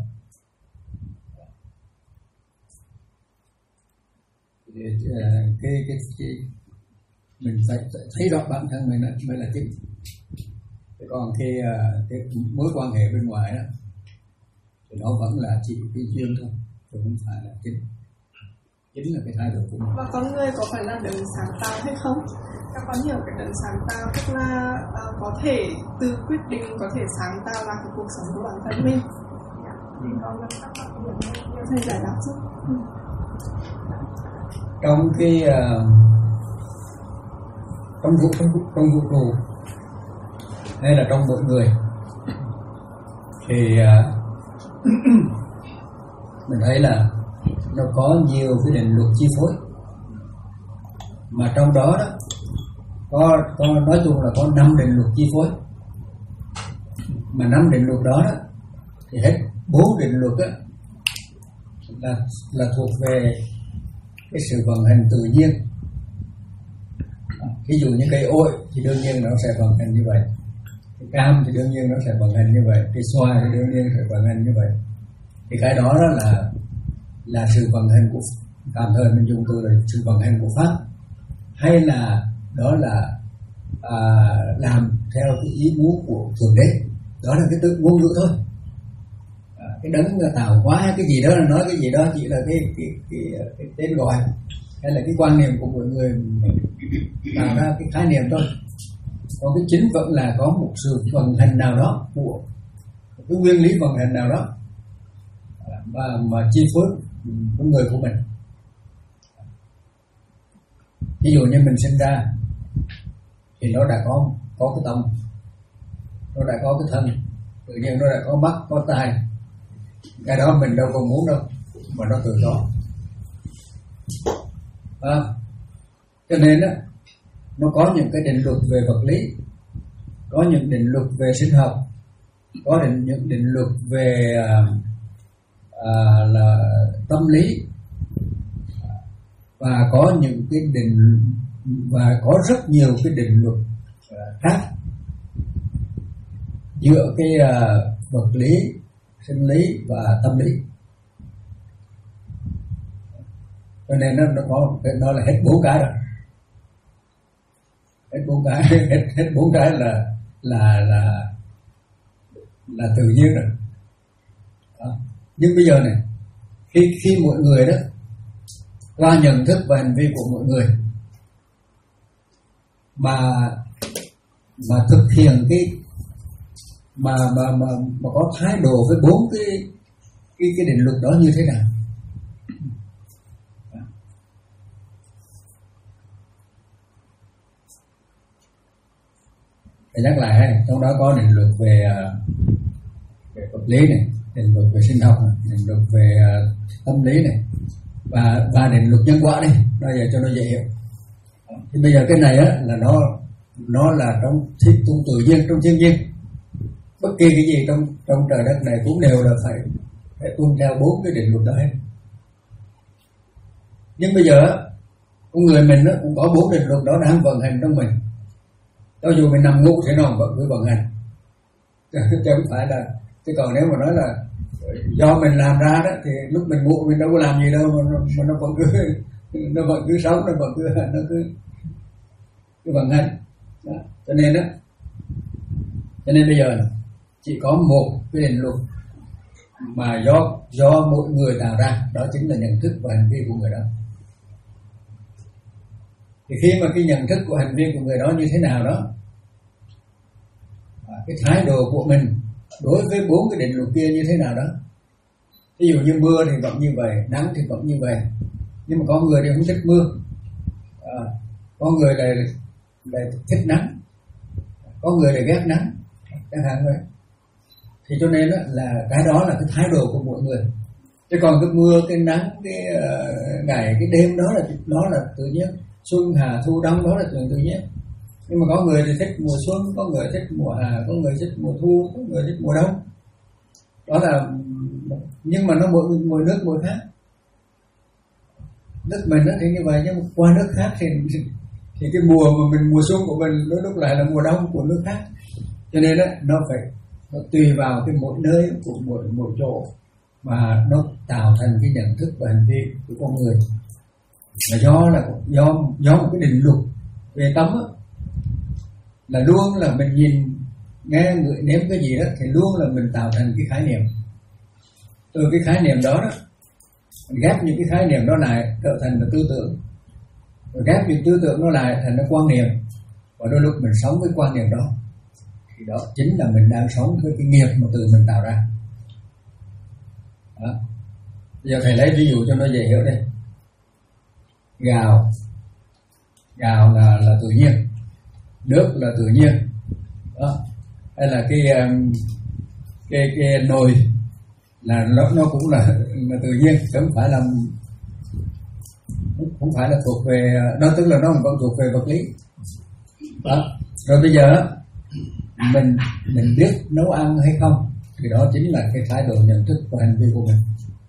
Cái, cái, cái, cái mình phải, phải thấy rõ bản thân mình đó mới là chính. Còn khi cái mối quan hệ bên ngoài đó thì nó vẫn là chỉ cái duyên thôi, chứ không phải là chính. Chính là cái thái độ của mình. Và con người có phải là đấng sáng tạo hay không? Các con hiểu cái đấng sáng tạo tức là uh, có thể tự quyết định, có thể sáng tạo ra cái cuộc sống của bản thân mình. Thì con là các bạn hiểu thầy giải đáp chứ. Ừ. Trong cái uh, trong vũ trong, trong vũ trụ hay là trong mỗi người thì uh, mình thấy là nó có nhiều cái định luật chi phối, mà trong đó đó có, có nói chung là có năm định luật chi phối. Mà năm định luật đó, đó thì hết bốn định luật đó là là thuộc về cái sự vận hành tự nhiên. Ví dụ như cây ổi thì đương nhiên nó sẽ vận hành như vậy, cái cam thì đương nhiên nó sẽ vận hành như vậy, cái xoài thì đương nhiên sẽ vận hành như vậy. Thì cái đó, đó là là sự vận hành của, tạm thời mình dùng từ là sự vận hành của pháp, hay là đó là à, làm theo cái ý muốn của Thượng Đế. Đó là cái tự ngôn ngữ thôi. À, cái đấng tạo hóa cái gì đó là nói cái gì đó chỉ là cái cái cái, cái, cái tên gọi hay là cái quan niệm của mỗi người tạo ra cái khái niệm thôi. Còn cái chính vẫn là có một sự vận hành nào đó của cái nguyên lý vận hành nào đó mà mà chi phối con người của mình. Ví dụ như mình sinh ra thì nó đã có có cái tâm, nó đã có cái thân, tự nhiên nó đã có mắt, có tai. Cái đó mình đâu còn muốn đâu, mà nó tự có. À, cho nên đó, nó có những cái định luật về vật lý, có những định luật về sinh học, có định, những định luật về à, à, là tâm lý, và có những cái định và có rất nhiều cái định luật khác giữa cái uh, vật lý, sinh lý và tâm lý. Cho nên nó nó có nó là hết bốn cái rồi, hết bốn cái hết hết bốn cái là là là là tự nhiên rồi. Đó. Nhưng bây giờ này, khi khi mọi người đó qua nhận thức và hành vi của mọi người mà mà thực hiện cái mà mà mà, mà có thái độ với bốn cái cái cái định luật đó như thế nào. Để nhắc lại hay, trong đó có định luật về, về vật lý này, định luật về sinh học này, định luật về uh, tâm lý này và và định luật nhân quả này, bây giờ cho nó dễ hiểu. Thì bây giờ cái này á là nó nó là trong trong tự nhiên, trong thiên nhiên, bất kỳ cái gì trong trong trời đất này cũng đều là phải phải tuân theo bốn cái định luật đó hết. Nhưng bây giờ con người mình đó cũng có bốn định luật đó đang vận hành trong mình. Cho dù mình nằm ngủ thế nào vẫn cứ vận hành, chứ không phải là, chứ còn nếu mà nói là do mình làm ra đó thì lúc mình ngủ mình đâu có làm gì đâu mà nó, mà nó vẫn cứ nó vẫn cứ sống, nó vẫn cứ nó cứ, cứ vận hành đó. Cho nên đó, cho nên bây giờ chỉ có một cái định luật mà do do mỗi người tạo ra, đó chính là nhận thức và hành vi của người đó. Thì khi mà cái nhận thức của hành vi của người đó như thế nào đó, cái thái độ của mình đối với bốn cái định luật kia như thế nào đó. Ví dụ như mưa thì vẫn như vậy, nắng thì vẫn như vậy, nhưng mà có người thì không thích mưa, à, có người lại lại thích nắng, có người lại ghét nắng, chẳng hạn vậy. Thì cho nên đó là cái đó là cái thái độ của mỗi người. Chứ còn cái mưa, cái nắng, cái uh, ngày, cái đêm đó là đó là tự nhiên. Xuân, hạ, thu, đông đó là chuyện tự nhiên. Nhưng mà có người thì thích mùa xuân, có người thích mùa hạ, có người thích mùa thu, có người thích mùa đông. Đó là, nhưng mà nó mỗi, mỗi nước mỗi khác. Nước mình đó thì như vậy, nhưng mà qua nước khác thì, thì cái mùa mà mình, mùa xuân của mình đôi lúc lại là mùa đông của nước khác. Cho nên đó, nó phải nó tùy vào cái mỗi nơi của mỗi, mỗi chỗ mà nó tạo thành cái nhận thức và hành vi của con người. Là do là do do một cái định luật về tâm á, là luôn là mình nhìn nghe người nếm cái gì đó thì luôn là mình tạo thành cái khái niệm. Từ cái khái niệm đó đó mình ghép những cái khái niệm đó lại trở thành là tư tưởng, rồi ghép những tư tưởng đó lại thành nó quan niệm, và đôi lúc mình sống với quan niệm đó thì đó chính là mình đang sống với cái nghiệp mà từ mình tạo ra đó. Giờ thầy lấy ví dụ cho nó dễ hiểu đây. Gạo gạo là là tự nhiên, nước là tự nhiên đó. Hay là cái cái cái nồi là nó nó cũng là, là tự nhiên, chứ không phải là không phải là thuộc về đó, tức là nó vẫn thuộc về vật lý đó. Rồi bây giờ mình mình biết nấu ăn hay không thì đó chính là cái thái độ nhận thức và hành vi của mình.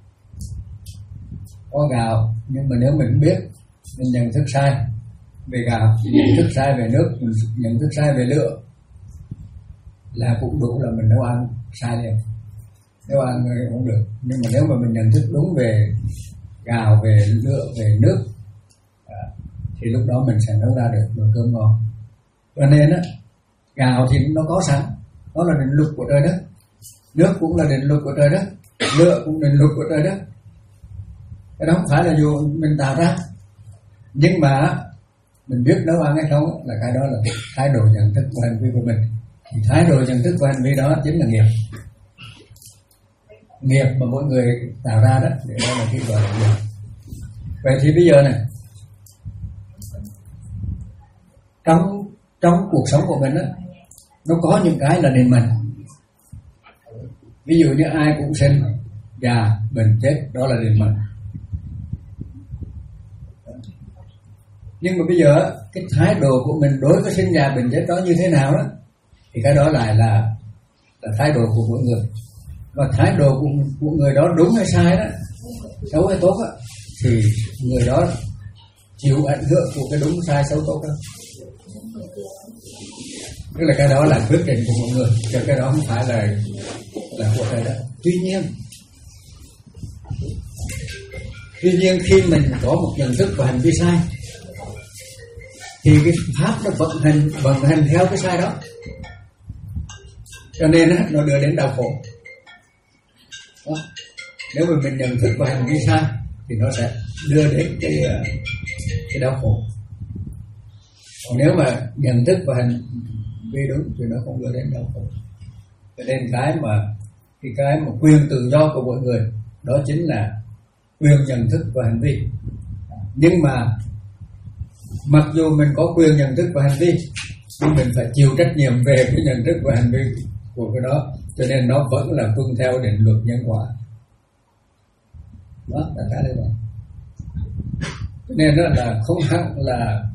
Có gạo nhưng mà nếu mình biết mình nhận thức sai về gạo, nhận thức sai về nước, mình nhận thức sai về lửa là cũng đủ là mình nấu ăn sai liền. Nấu ăn cũng được, nhưng mà nếu mà mình nhận thức đúng về gạo, về lửa, về nước à, thì lúc đó mình sẽ nấu ra được nồi cơm ngon. Cho nên á, gạo thì nó có sẵn, nó là định luật của trời đất, nước cũng là định luật của trời đất, lửa cũng định luật của trời đất. Cái đó không phải là dù mình tạo ra, nhưng mà mình biết nấu ăn hay không là cái đó là cái thái độ nhận thức và hành vi của mình. Thì thái độ nhận thức và hành vi đó chính là nghiệp, nghiệp mà mỗi người tạo ra đó, để đó là cái gọi là nghiệp. Vậy thì bây giờ này, trong trong cuộc sống của mình đó, nó có những cái là định mệnh. Ví dụ như ai cũng sinh, già, bệnh, chết, đó là định mệnh. Nhưng mà bây giờ cái thái độ của mình đối với sinh già bệnh chết đó như thế nào đó, thì cái đó lại là, là thái độ của mỗi người. Và thái độ của, của người đó đúng hay sai đó, xấu hay tốt đó, thì người đó chịu ảnh hưởng của cái đúng sai xấu tốt đó. Tức là cái đó là quyết định của mọi người, chứ cái đó không phải là là của trời đất. Tuy nhiên Tuy nhiên khi mình có một nhận thức và hành vi sai thì cái pháp nó vận hành vận hành theo cái sai đó, cho nên nó đưa đến đau khổ đó. Nếu mà mình nhận thức và hành vi sai thì nó sẽ đưa đến cái cái đau khổ. Còn nếu mà nhận thức và hành vi đúng thì nó không đưa đến đau khổ. Cho nên cái mà cái cái mà quyền tự do của mỗi người đó chính là quyền nhận thức và hành vi. Nhưng mà mặc dù mình có quyền nhận thức và hành vi nhưng mình phải chịu trách nhiệm về cái nhận thức và hành vi của cái đó, cho nên nó vẫn là tuân theo định luật nhân quả. Đó là cái đấy rồi. Cho nên đó là không hẳn là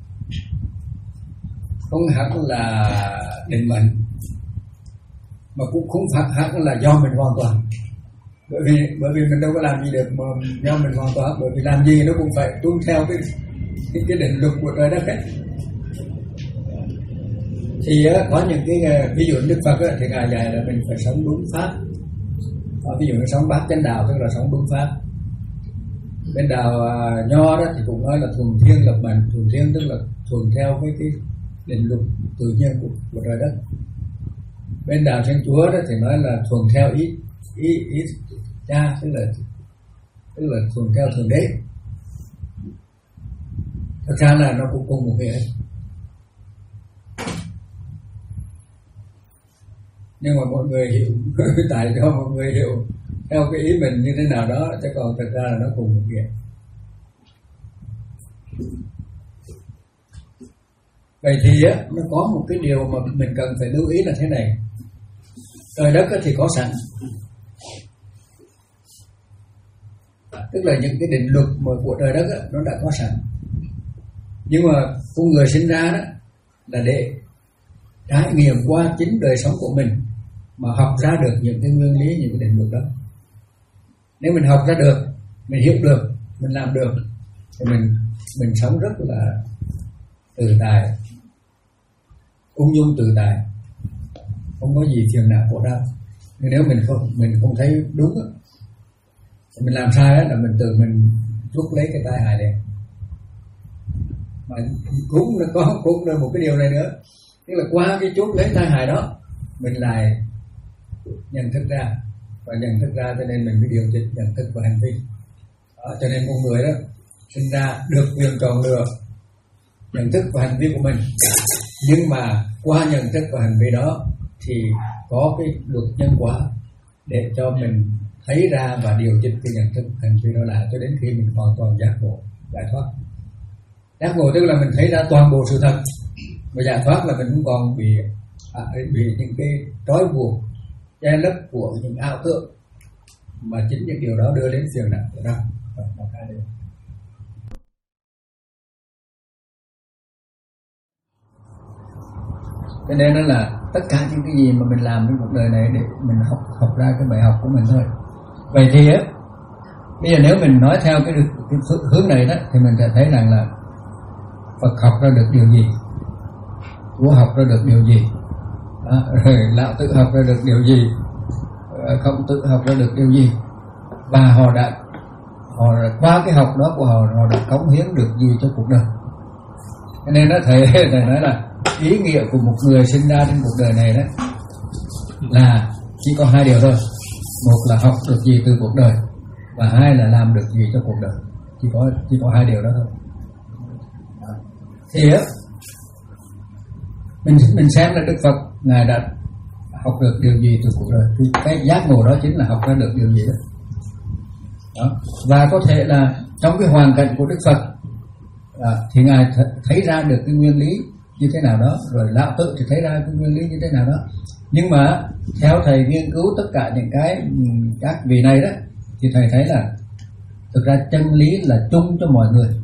không hẳn là định mệnh, mà cũng không phải hẳn là do mình hoàn toàn. Bởi vì bởi vì mình đâu có làm gì được mà do mình hoàn toàn, bởi vì làm gì nó cũng phải tuân theo cái cái, cái định luật của trời đất ấy. Thì á, có những cái ví dụ Đức Phật á, thì ngài dạy là mình phải sống đúng pháp. Đó, ví dụ như sống bát chánh đạo tức là sống đúng pháp. Bên đạo uh, Nho đó thì cũng nói là thuần thiên lập mệnh. Thuần thiên tức là thuần theo với cái định luật tự nhiên của, của trời đất. Bên đạo Thiên Chúa đó thì nói là thuần theo ý ý ý cha, tức là tức là thuần theo thượng đế. Thật ra là nó cũng cùng một cái ấy. Nhưng mà mọi người hiểu tại cho mọi người hiểu theo cái ý mình như thế nào đó, chứ còn thật ra là nó cùng một việc. Vậy thì á, nó có một cái điều mà mình cần phải lưu ý là thế này. Trời đất thì có sẵn, tức là những cái định luật mà của trời đất á, nó đã có sẵn. Nhưng mà con người sinh ra đó là để trải nghiệm qua chính đời sống của mình mà học ra được những cái nguyên lý, những cái định luật đó. Nếu mình học ra được, mình hiểu được, mình làm được thì mình mình sống rất là tự tại, ung dung tự tại, không có gì phiền não khổ đau. Nhưng nếu mình không mình không thấy đúng thì mình làm sai đó là mình tự mình rút lấy cái tai hại này. Mà cũng có cũng là một cái điều này nữa, tức là qua cái chút lấy tai hại đó mình lại nhận thức ra, và nhận thức ra cho nên mình mới điều chỉnh nhận thức và hành vi. Đó, cho nên con người đó sinh ra được quyền chọn lựa nhận thức và hành vi của mình, nhưng mà qua nhận thức và hành vi đó thì có cái luật nhân quả để cho mình thấy ra và điều chỉnh cái nhận thức hành vi đó lại cho đến khi mình hoàn toàn giác ngộ giải thoát. Giác ngộ tức là mình thấy ra toàn bộ sự thật, và giải thoát là mình không còn bị à, bị những cái trói buộc che lấp của những ảo tưởng, mà chính những điều đó đưa đến phiền não của đau. Cho nên đó là tất cả những cái gì mà mình làm trong cuộc đời này để mình học học ra cái bài học của mình thôi. Vậy thì á, bây giờ nếu mình nói theo cái, cái hướng này đó thì mình sẽ thấy rằng là Phật học ra được điều gì, Chúa học ra được điều gì, đó, rồi Lão Tự học ra được điều gì, Khổng Tử học ra được điều gì, và họ đã họ đã, qua cái học đó của họ họ đã cống hiến được gì cho cuộc đời. Cho nên đó thầy thầy nói là ý nghĩa của một người sinh ra trên cuộc đời này đó là chỉ có hai điều thôi. Một là học được gì từ cuộc đời, và hai là làm được gì cho cuộc đời. Chỉ có chỉ có hai điều đó thôi. Đó. Thì á, mình mình xem là Đức Phật ngài đã học được điều gì từ cuộc đời. Thì cái giác ngộ đó chính là học ra được điều gì đó. Đó. Và có thể là trong cái hoàn cảnh của Đức Phật à, thì ngài th- thấy ra được cái nguyên lý như thế nào đó, rồi Lão Tự thì thấy ra cái nguyên lý như thế nào đó. Nhưng mà theo thầy nghiên cứu tất cả những cái các vị này đó thì thầy thấy là thực ra chân lý là chung cho mọi người,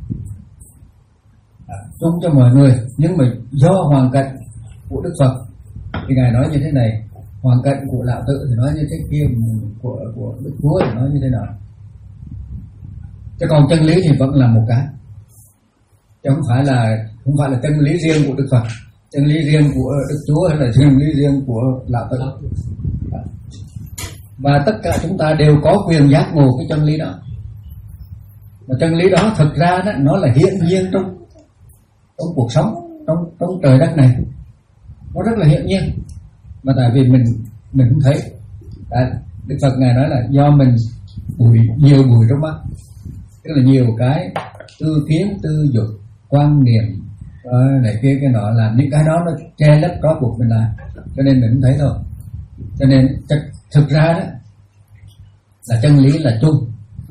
à, chung cho mọi người. Nhưng mà do hoàn cảnh của Đức Phật thì ngài nói như thế này, hoàn cảnh của Lão Tự thì nói như thế kia, của của Đức Chúa thì nói như thế nào. Chứ còn chân lý thì vẫn là một cái, chứ không phải là không phải là chân lý riêng của Đức Phật, chân lý riêng của Đức Chúa hay là chân lý riêng của Lão Tự. Và tất cả chúng ta đều có quyền giác ngộ cái chân lý đó. Và chân lý đó thực ra đó, nó là hiển nhiên trong trong cuộc sống, trong trong trời đất này, nó rất là hiển nhiên. Mà tại vì mình mình không thấy, tại Đức Phật ngài nói là do mình bụi nhiều bụi trong mắt, tức là nhiều cái tư kiến, tư dục, quan niệm này kia cái nọ, làm những cái đó nó che lấp trói buộc mình lại, cho nên mình không thấy thôi. Cho nên thực ra đó là chân lý là chung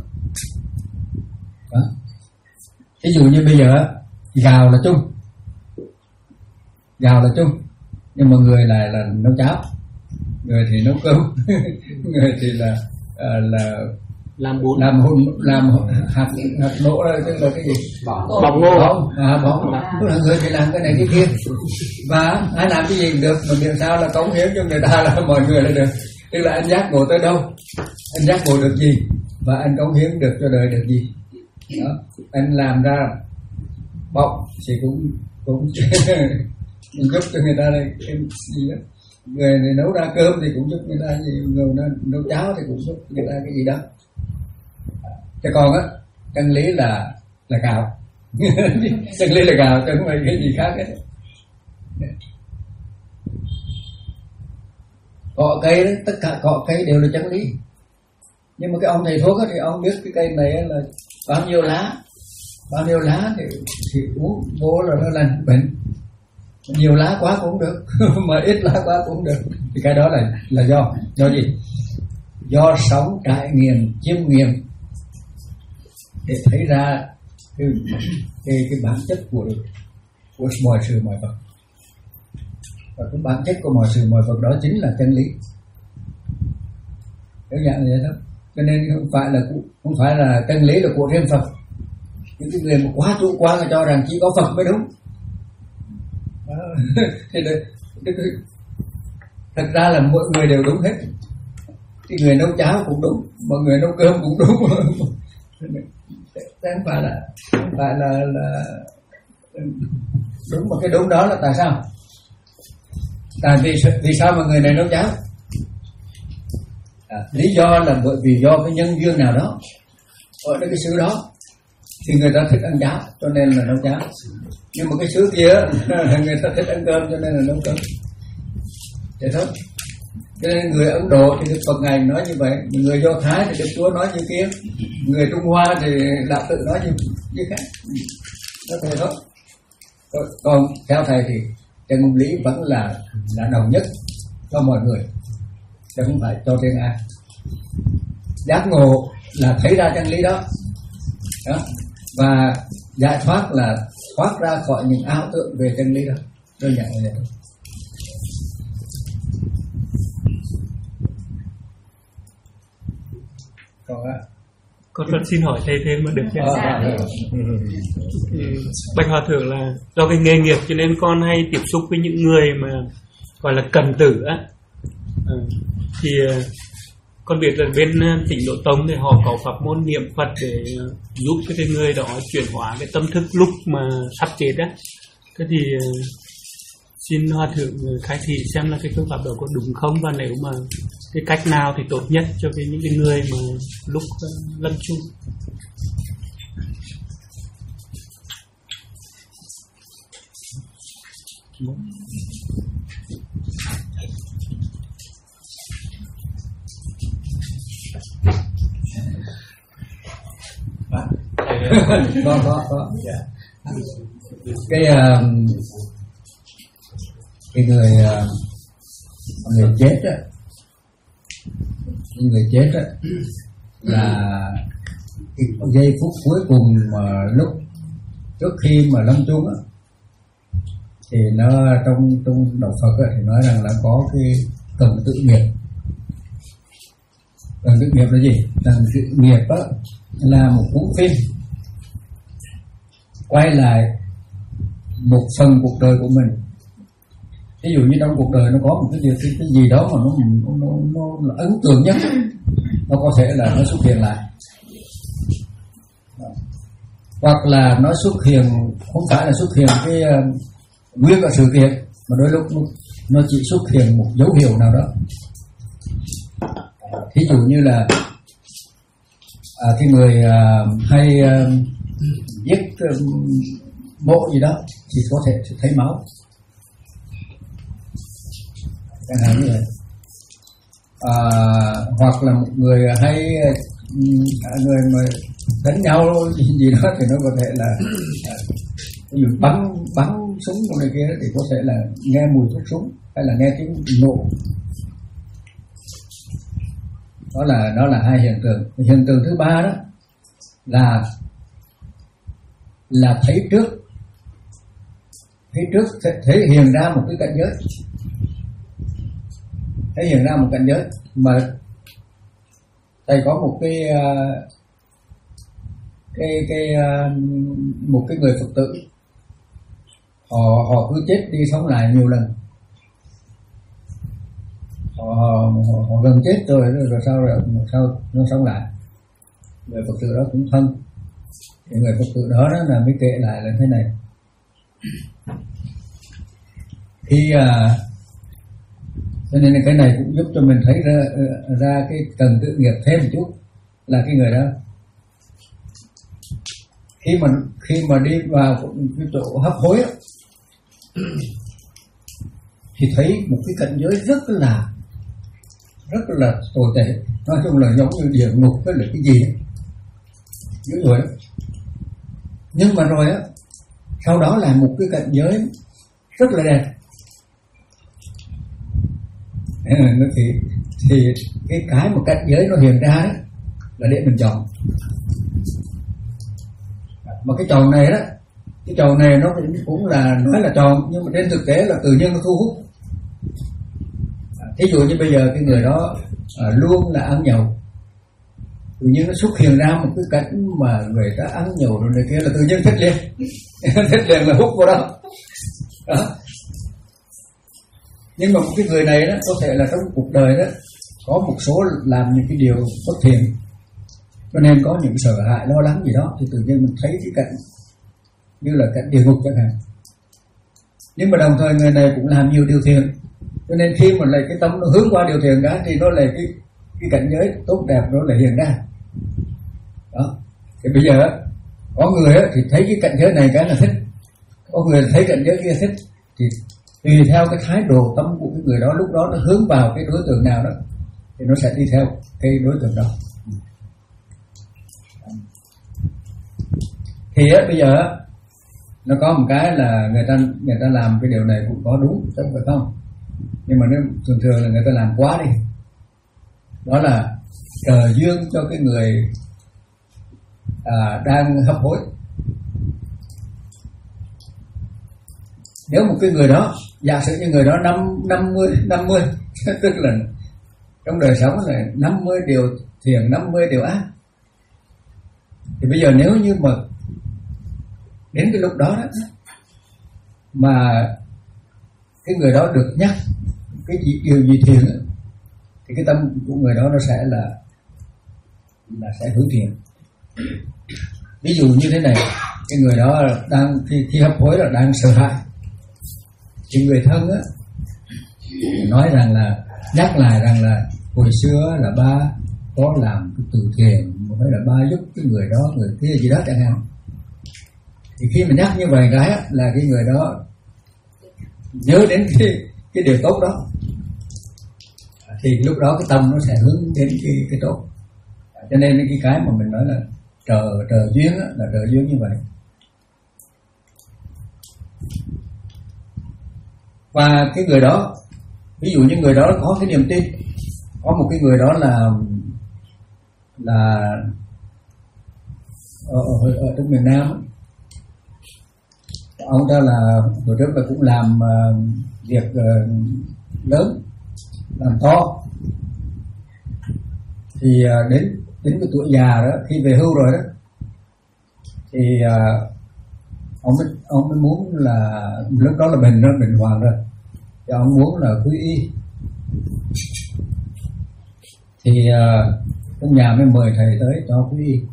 đó. Ví dụ như bây giờ gạo là chung, gạo là chung, nhưng mà người lại là nấu cháo, người thì nấu cơm người thì là à, là làm bún, làm hôn làm hạt hạt nổ, tức là cái gì, bỏng ngô, bỏng à, bỏng tức là người thì làm cái này cái kia, và ai làm cái gì cũng được, mà miệng sao là cống hiến cho người ta là mọi người là được. Tức là anh giác ngộ tới đâu, anh giác ngộ được gì, và anh cống hiến được cho đời được gì đó. Anh làm ra bọc thì cũng cũng giúp cho người ta đây cái gì đó, người này nấu ra cơm thì cũng giúp người ta gì, người nó nấu cháo thì cũng giúp người ta cái gì đó. Chứ còn á, chân lý là là gạo chân lý là gạo, chứ không phải cái gì khác hết. Cọ cây đó, tất cả cọ cây đều là chân lý. Nhưng mà cái ông thầy thuốc đó, thì ông biết cái cây này là bao nhiêu lá, bao nhiêu lá thì, thì uống vô là nó lành bệnh. Nhiều lá quá cũng được mà ít lá quá cũng được. Thì cái đó là là do do gì? Do sống trải nghiệm, chiêm nghiệm để thấy ra cái cái, cái bản chất của của mọi sự mọi vật. Và cái bản chất của mọi sự mọi vật đó chính là chân lý. Đơn giản như vậy thôi. Cho nên không phải là không phải là chân lý là của riêng Phật. Những cái người mà quá chủ quan là cho rằng chỉ có Phật mới đúng. Thì thật ra là mọi người đều đúng hết. Thì người nấu cháo cũng đúng, mọi người nấu cơm cũng đúng. Không phải là không phải là, là đúng, mà cái đúng đó là tại sao? Tại vì vì sao mà người này nấu cháo? À, lý do là bởi vì do cái nhân duyên nào đó ở cái xứ đó thì người ta thích ăn cháo cho nên là nấu cháo, nhưng mà cái xứ kia người ta thích ăn cơm cho nên là nấu cơm. Vậy thôi. Cho nên người Ấn Độ thì Đức Phật ngài nói như vậy, người Do Thái thì Đức Chúa nói như kia, người Trung Hoa thì Đạo Tự nói như như khác. Đó thế thôi. Còn theo thầy thì chân lý vẫn là là đồng nhất cho mọi người, chứ không phải cho riêng ai. Giác ngộ là thấy ra chân lý đó, đó. Và giải thoát là thoát ra khỏi những ảo tưởng về chân lý đó. Đơn giản như vậy. Còn á, con rất xin hỏi thầy thêm mà được chưa? À, à, Bạch Hòa Thượng là do cái nghề nghiệp cho nên con hay tiếp xúc với những người mà gọi là cần tử á. À, thì con biết là bên Tịnh Độ Tông thì họ có pháp môn niệm Phật để giúp cái người đó chuyển hóa cái tâm thức lúc mà sắp chết á. Thế thì xin Hòa Thượng khai thị xem là cái phương pháp đó có đúng không, và nếu mà cái cách nào thì tốt nhất cho cái những cái người mà lúc uh, lâm chung. có có có cái uh, cái người uh, người chết á, người chết á là cái giây phút cuối cùng mà lúc trước khi mà lâm chung á, thì nó trong trong đạo Phật á, thì nói rằng là có cái cần tự nghiệp. Cần tự nghiệp là gì? Cần tự nghiệp á là một cuốn phim quay lại một phần cuộc đời của mình. Ví dụ như trong cuộc đời nó có một cái gì, cái, cái gì đó mà nó, nó, nó, nó ấn tượng nhất, nó có thể là nó xuất hiện lại, hoặc là nó xuất hiện không phải là xuất hiện cái uh, nguyên cả sự kiện, mà đôi lúc nó, nó chỉ xuất hiện một dấu hiệu nào đó. Thí dụ như là à, cái người uh, hay uh, giết uh, mộ gì đó thì có thể thấy máu, chẳng hạn như vậy. à, hoặc là một người hay người mà đánh nhau gì, gì đó thì nó có thể là ví dụ bắn bắn súng trong này kia thì có thể là nghe mùi thuốc súng hay là nghe tiếng nổ. Đó là đó là hai hiện tượng. Hiện tượng thứ ba đó là là thấy trước thấy trước thể hiện ra một cái cảnh giới, thể hiện ra một cảnh giới mà thầy có một cái cái cái một cái người Phật tử họ họ cứ chết đi sống lại nhiều lần, họ họ, họ gần chết rồi rồi sao rồi sao nó sống lại. Người Phật tử đó cũng thân, thì người Phật tử đó, đó là mới kể lại là thế này: khi à, cho nên là cái này cũng giúp cho mình thấy ra ra cái cần tự nghiệp thêm một chút, là cái người đó khi mà khi mà đi vào cái chỗ hấp hối thì thấy một cái cảnh giới rất là rất là tồi tệ, nói chung là giống như địa ngục với là cái gì ấy, dữ dội. Nhưng mà rồi á, sau đó là một cái cảnh giới rất là đẹp. Thì, thì cái cái một cảnh giới nó hiện ra đó là để mình chọn. Mà cái chọn này đó, cái chọn này nó cũng, cũng là nói là chọn, nhưng mà trên thực tế là tự nhiên nó thu hút. Thí dụ như bây giờ cái người đó à, luôn là ăn nhậu, tự nhiên nó xuất hiện ra một cái cảnh mà người ta ăn nhậu rồi này kia là tự nhiên thích liền thích liền là hút vào đó. Đó. Nhưng mà một cái người này đó có thể là trong cuộc đời đó có một số làm những cái điều bất thiện, cho nên có những sợ hãi lo lắng gì đó, thì tự nhiên mình thấy cái cảnh như là cảnh địa ngục chẳng hạn. Nhưng mà đồng thời người này cũng làm nhiều điều thiện, cho nên khi mà lại cái tâm nó hướng qua điều thiện cả thì nó lại cái cái cảnh giới tốt đẹp nó lại hiện ra. Đó. Thì bây giờ có người thì thấy cái cảnh giới này cái là thích, có người thấy cảnh giới kia thích, thì tùy theo cái thái độ tâm của cái người đó lúc đó nó hướng vào cái đối tượng nào đó thì nó sẽ đi theo cái đối tượng đó. Thì á, bây giờ á, nó có một cái là người ta người ta làm cái điều này cũng có đúng, đúng phải không? Nhưng mà nếu thường thường là người ta làm quá đi, đó là trời duyên cho cái người à, đang hấp hối. Nếu một cái người đó, giả sử như người đó năm năm mươi năm mươi tức là trong đời sống này năm mươi điều thiện, năm mươi điều ác, thì bây giờ nếu như mà đến cái lúc đó, đó mà cái người đó được nhắc cái gì, điều gì thiện đó, thì cái tâm của người đó nó sẽ là là sẽ hướng thiện. Ví dụ như thế này, cái người đó đang khi, khi hấp hối là đang sợ hãi, thì người thân á nói rằng là nhắc lại rằng là hồi xưa là ba có làm cái từ thiện, hay là ba giúp cái người đó người kia gì đó chẳng hạn. Thì khi mà nhắc như vậy cái á, là cái người đó nhớ đến cái cái điều tốt đó, thì lúc đó cái tâm nó sẽ hướng đến cái cái tốt. Cho nên cái cái mà mình nói là trời trời duyên á, là trời duyên như vậy. Và cái người đó, ví dụ như người đó có cái niềm tin, có một cái người đó là là ở, ở, ở trong miền Nam, ông ta là hồi trước là cũng làm uh, việc uh, lớn, làm to, thì uh, đến đến cái tuổi già đó, khi về hưu rồi đó, thì uh, ông mới ông mới muốn là lúc đó là bệnh đó bệnh hoạn rồi, thì ông muốn là quy y. Thì uh, trong nhà mới mời thầy tới cho quy y.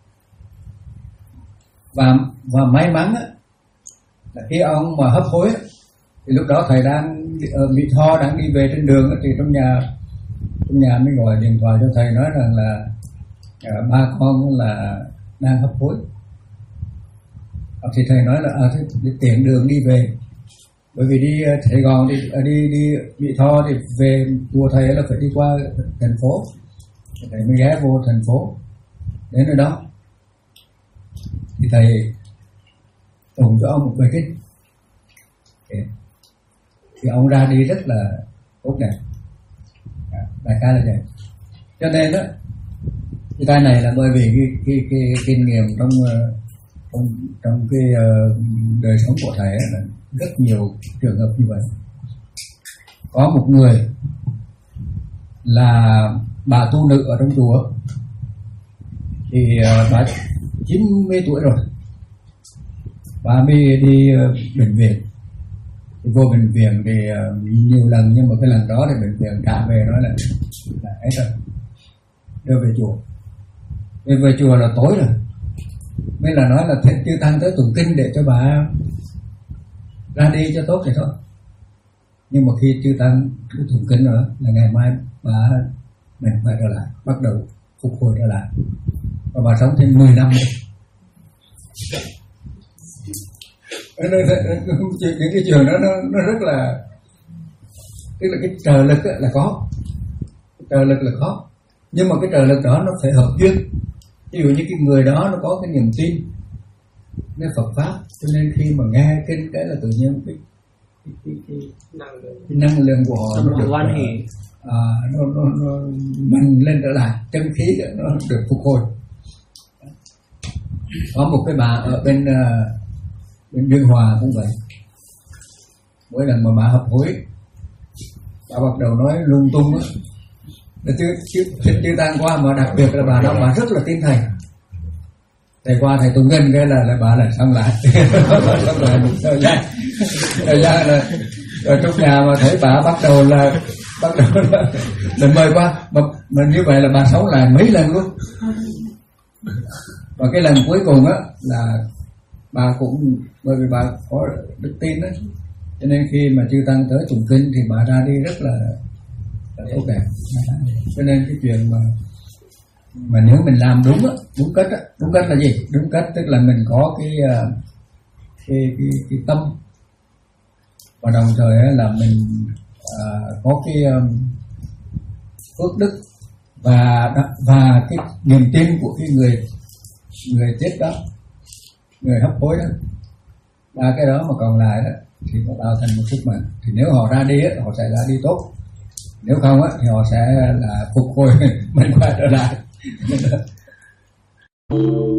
Và và may mắn á, là khi ông mà hấp hối á, thì lúc đó thầy đang ở Mỹ Tho, đang đi về trên đường á, thì trong nhà trong nhà mới gọi điện thoại cho thầy nói rằng là uh, ba con là đang hấp hối. Thì thầy nói là à, thế, để tiện đường đi về Bởi vì đi Sài Gòn đi đi đi Mỹ Tho thì về chùa thầy là phải đi qua thành phố, thầy mới ghé vô thành phố đến nơi đó thì thầy tụng cho ông một bài kinh thì ông ra đi rất là tốt đẹp. Đại ca là vậy. Cho nên đó cái cái này là bởi vì cái cái cái kinh nghiệm trong trong trong cái uh, đời sống của thầy là rất nhiều trường hợp như vậy. Có một người là bà tu nữ ở trong chùa thì uh, bà chín mươi tuổi rồi, bà mới đi uh, bệnh viện. Thì vô bệnh viện thì uh, nhiều lần, nhưng mà cái lần đó thì bệnh viện trả về nói là là hết rồi, đưa về chùa. Về về chùa là tối rồi, mới là nói là thầy chư tăng tới tụng kinh để cho bà ra đi cho tốt thì thôi. Nhưng mà khi chư tăng tụng kinh nữa là ngày mai bà mình phải trở lại, bắt đầu phục hồi trở lại, và bà sống thêm mười năm nữa. Những cái trường đó nó, nó rất là, tức là cái trời lực là có, cái trời lực là có, nhưng mà cái trời lực đó nó phải hợp duyên. Ví dụ như cái người đó nó có cái niềm tin với Phật pháp, cho nên khi mà nghe kinh cái là tự nhiên cái cái, cái, cái, cái năng lượng của họ nó được quan hệ, à, nó nó nó mạnh lên trở lại, chân khí nó được phục hồi. Có một cái bà ở bên bên Biên Hòa cũng vậy, mỗi lần mà bà hấp hối, bà bắt đầu nói lung tung á, chứ chứ chứ tăng qua, mà đặc biệt là bà đó bà rất là tin thầy. Thầy qua thầy tụng kinh cái là là bà lại xong lại, xong lại một thời gian, thời gian là ở trong nhà mà thấy bà bắt đầu là bắt đầu là, là mời qua, mà, mà như vậy là bà sống lại mấy lần luôn. Và cái lần cuối cùng á là bà cũng, bởi vì bà có đức tin đó, cho nên khi mà chư tăng tới tụng kinh thì bà ra đi rất là, là tốt đẹp. Cho nên cái chuyện mà mà nếu mình làm đúng á, đúng cách á, đúng cách là gì? Đúng cách tức là mình có cái cái cái, cái tâm, và đồng thời là mình uh, có cái um, phước đức và và cái niềm tin của cái người người chết đó, người hấp hối đó. Ba cái đó mà còn lại đó thì nó tạo thành một sức mạnh. Thì nếu họ ra đi á, họ sẽ ra đi tốt. Nếu không á thì họ sẽ là phục hồi mạnh khỏe trở lại.